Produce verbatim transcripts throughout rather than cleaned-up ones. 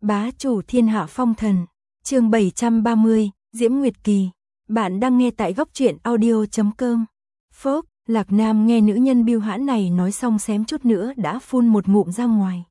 Bá chủ thiên hạ phong thần, chương bảy trăm ba mươi, Diễm Nguyệt Kỳ. Bạn đang nghe tại góc truyện audio chấm com. Phốc, Lạc Nam nghe nữ nhân biêu hãn này nói xong xém chút nữa đã phun một ngụm ra ngoài.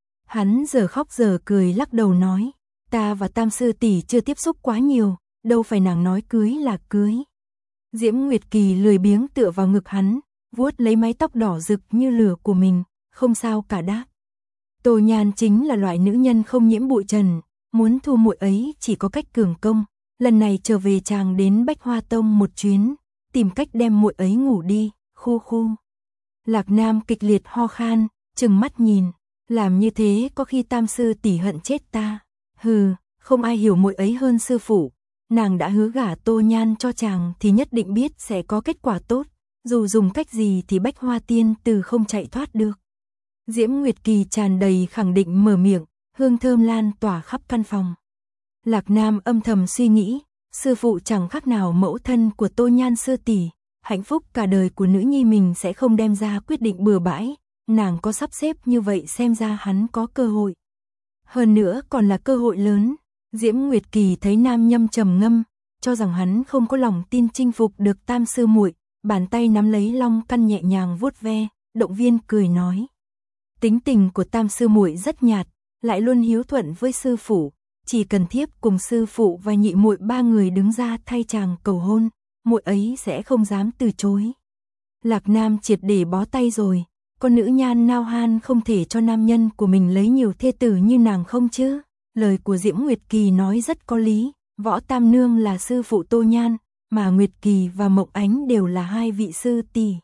Hắn giờ khóc giờ cười lắc đầu nói, ta và Tam sư tỷ chưa tiếp xúc quá nhiều, đâu phải nàng nói cưới là cưới. Diễm Nguyệt Kỳ lười biếng tựa vào ngực hắn, vuốt lấy mái tóc đỏ rực như lửa của mình, không sao cả đáp. Tô Nhan chính là loại nữ nhân không nhiễm bụi trần, muốn thu muội ấy chỉ có cách cường công, lần này trở về chàng đến Bách Hoa Tông một chuyến, tìm cách đem muội ấy ngủ đi, khu khu. Lạc Nam kịch liệt ho khan, trừng mắt nhìn, làm như thế có khi Tam sư tỷ hận chết ta. Hừ, không ai hiểu muội ấy hơn sư phụ, nàng đã hứa gả Tô Nhan cho chàng thì nhất định biết sẽ có kết quả tốt, dù dùng cách gì thì Bách Hoa tiên từ không chạy thoát được. Diễm Nguyệt Kỳ tràn đầy khẳng định mở miệng, hương thơm lan tỏa khắp căn phòng. Lạc Nam âm thầm suy nghĩ, sư phụ chẳng khác nào mẫu thân của Tô Nhan sư tỷ, hạnh phúc cả đời của nữ nhi mình sẽ không đem ra quyết định bừa bãi, nàng có sắp xếp như vậy xem ra hắn có cơ hội. Hơn nữa còn là cơ hội lớn. Diễm Nguyệt Kỳ thấy nam nhâm trầm ngâm, cho rằng hắn không có lòng tin chinh phục được Tam sư muội, bàn tay nắm lấy long căn nhẹ nhàng vuốt ve, động viên cười nói. Tính tình của Tam sư muội rất nhạt, lại luôn hiếu thuận với sư phụ, chỉ cần thiếp cùng sư phụ và nhị muội ba người đứng ra thay chàng cầu hôn, muội ấy sẽ không dám từ chối. Lạc Nam triệt để bó tay rồi, con nữ nhan nao han không thể cho nam nhân của mình lấy nhiều thê tử như nàng không chứ. Lời của Diễm Nguyệt Kỳ nói rất có lý, Võ Tam Nương là sư phụ Tô Nhan, mà Nguyệt Kỳ và Mộng Ánh đều là hai vị sư tỷ.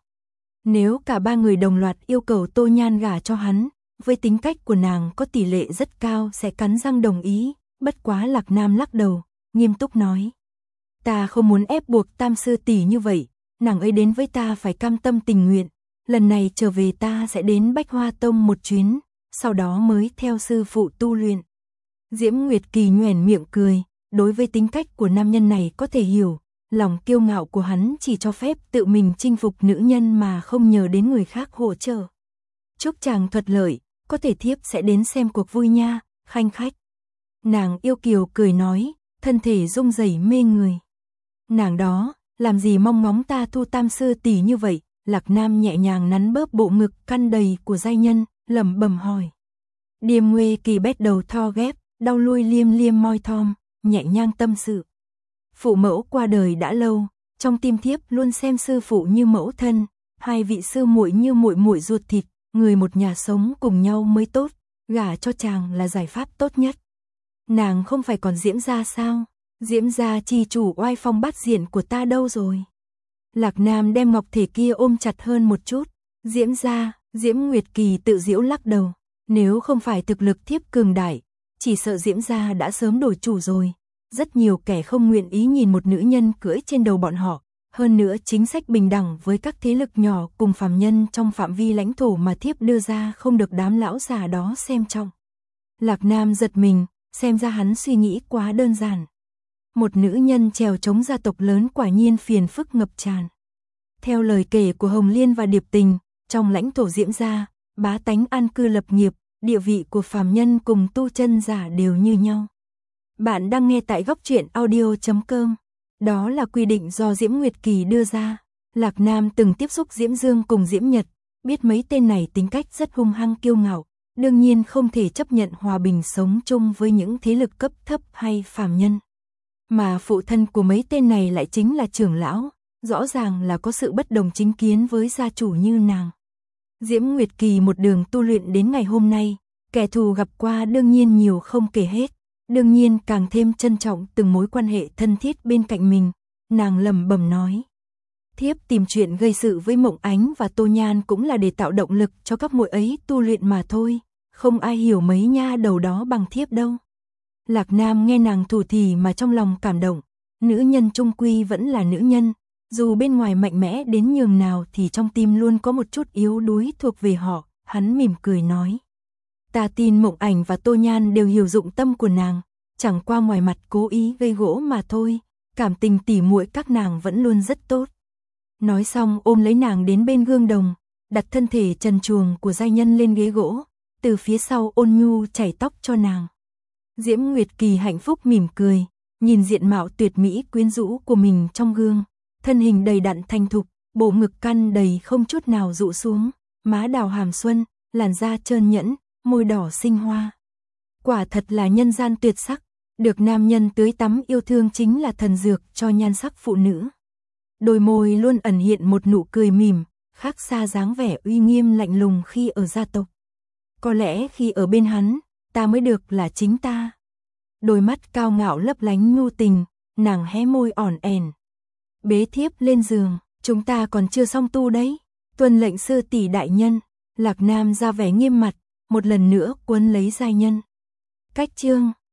Nếu cả ba người đồng loạt yêu cầu Tô Nhan gả cho hắn, với tính cách của nàng có tỷ lệ rất cao sẽ cắn răng đồng ý, bất quá Lạc Nam lắc đầu, nghiêm túc nói. Ta không muốn ép buộc Tam sư tỷ như vậy, nàng ấy đến với ta phải cam tâm tình nguyện, lần này trở về ta sẽ đến Bách Hoa Tông một chuyến, sau đó mới theo sư phụ tu luyện. Diễm Nguyệt Kỳ nhoẻn miệng cười, đối với tính cách của nam nhân này có thể hiểu, lòng kiêu ngạo của hắn chỉ cho phép tự mình chinh phục nữ nhân mà không nhờ đến người khác hỗ trợ. Chúc chàng thuận lợi, có thể thiếp sẽ đến xem cuộc vui nha, khanh khách. Nàng yêu kiều cười nói, thân thể rung rẩy mê người. Nàng đó, làm gì mong ngóng ta thu Tam sư tỷ như vậy? Lạc Nam nhẹ nhàng nắn bóp bộ ngực căn đầy của giai nhân, lẩm bẩm hỏi. Điềm Nguê Kỳ bét đầu tho ghép, đau lui liêm liêm môi thom, nhẹ nhàng tâm sự. Phụ mẫu qua đời đã lâu, trong tim thiếp luôn xem sư phụ như mẫu thân, hai vị sư muội như muội muội ruột thịt, người một nhà sống cùng nhau mới tốt, gả cho chàng là giải pháp tốt nhất. Nàng không phải còn Diễm gia sao? Diễm gia chi chủ oai phong bát diện của ta đâu rồi? Lạc Nam đem ngọc thể kia ôm chặt hơn một chút. Diễm gia, Diễm Nguyệt Kỳ tự giễu lắc đầu, nếu không phải thực lực thiếp cường đại, chỉ sợ Diễm gia đã sớm đổi chủ rồi. Rất nhiều kẻ không nguyện ý nhìn một nữ nhân cưỡi trên đầu bọn họ, hơn nữa chính sách bình đẳng với các thế lực nhỏ cùng phàm nhân trong phạm vi lãnh thổ mà thiếp đưa ra không được đám lão già đó xem trọng. Lạc Nam giật mình, xem ra hắn suy nghĩ quá đơn giản. Một nữ nhân trèo chống gia tộc lớn quả nhiên phiền phức ngập tràn. Theo lời kể của Hồng Liên và Điệp Tình, trong lãnh thổ Diễm gia, bá tánh an cư lập nghiệp, địa vị của phàm nhân cùng tu chân giả đều như nhau. Bạn đang nghe tại góc truyện audio chấm com. Đó là quy định do Diễm Nguyệt Kỳ đưa ra. Lạc Nam từng tiếp xúc Diễm Dương cùng Diễm Nhật, biết mấy tên này tính cách rất hung hăng kiêu ngạo, đương nhiên không thể chấp nhận hòa bình sống chung với những thế lực cấp thấp hay phàm nhân. Mà phụ thân của mấy tên này lại chính là trưởng lão, rõ ràng là có sự bất đồng chính kiến với gia chủ như nàng. Diễm Nguyệt Kỳ một đường tu luyện đến ngày hôm nay, kẻ thù gặp qua đương nhiên nhiều không kể hết, đương nhiên càng thêm trân trọng từng mối quan hệ thân thiết bên cạnh mình, nàng lẩm bẩm nói. Thiếp tìm chuyện gây sự với Mộng Ánh và Tô Nhan cũng là để tạo động lực cho các muội ấy tu luyện mà thôi, không ai hiểu mấy nha đầu đó bằng thiếp đâu. Lạc Nam nghe nàng thủ thỉ mà trong lòng cảm động, nữ nhân chung quy vẫn là nữ nhân, dù bên ngoài mạnh mẽ đến nhường nào thì trong tim luôn có một chút yếu đuối thuộc về họ, hắn mỉm cười nói. Ta tin Mộng Ảnh và Tô Nhan đều hiểu dụng tâm của nàng, chẳng qua ngoài mặt cố ý gây gỗ mà thôi, cảm tình tỉ muội các nàng vẫn luôn rất tốt. Nói xong ôm lấy nàng đến bên gương đồng, đặt thân thể trần truồng của giai nhân lên ghế gỗ, từ phía sau ôn nhu chải tóc cho nàng. Diễm Nguyệt Kỳ hạnh phúc mỉm cười, nhìn diện mạo tuyệt mỹ quyến rũ của mình trong gương, thân hình đầy đặn thành thục, bộ ngực căn đầy không chút nào rụ xuống, má đào hàm xuân, làn da trơn nhẵn, môi đỏ xinh hoa. Quả thật là nhân gian tuyệt sắc, được nam nhân tưới tắm yêu thương chính là thần dược cho nhan sắc phụ nữ. Đôi môi luôn ẩn hiện một nụ cười mỉm, khác xa dáng vẻ uy nghiêm lạnh lùng khi ở gia tộc. Có lẽ khi ở bên hắn, ta mới được là chính ta. Đôi mắt cao ngạo lấp lánh nhu tình, nàng hé môi ỏn ẻn. Bế thiếp lên giường, chúng ta còn chưa xong tu đấy. Tuân lệnh sư tỷ đại nhân. Lạc Nam ra vẻ nghiêm mặt, một lần nữa cuốn lấy giai nhân. Cách chương